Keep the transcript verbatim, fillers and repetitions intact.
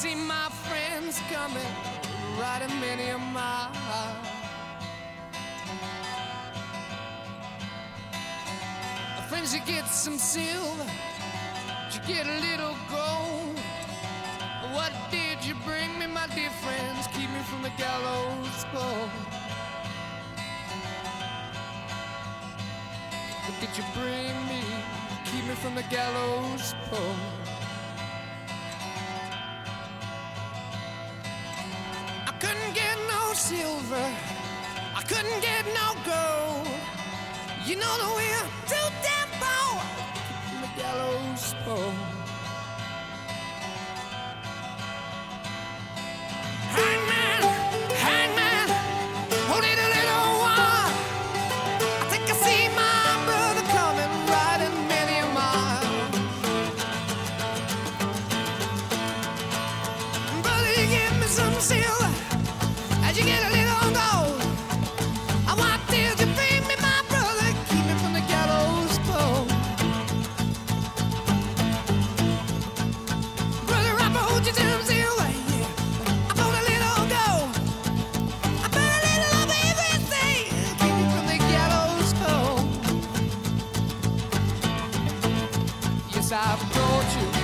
see my friends coming, riding many a mile. Friends, you get some silver, you get a little gold. What did you bring me, my dear friends? Keep me from the gallows pole. What did you bring me? Keep me from the gallows pole. I couldn't get no silver, I couldn't get no gold. You know that we're too damn poor. Keep from the gallows pole. Hangman, hangman, hold it a little while. I think I see my brother coming, riding many a mile. Brother, you give me some silver as you get a little gold. I want till you bring me my brother, keep me from the gallows pole. Brother, I hold you some silver, yeah. I put a little gold, I put a little of everything, keep me from the gallows pole. Yes, I've brought you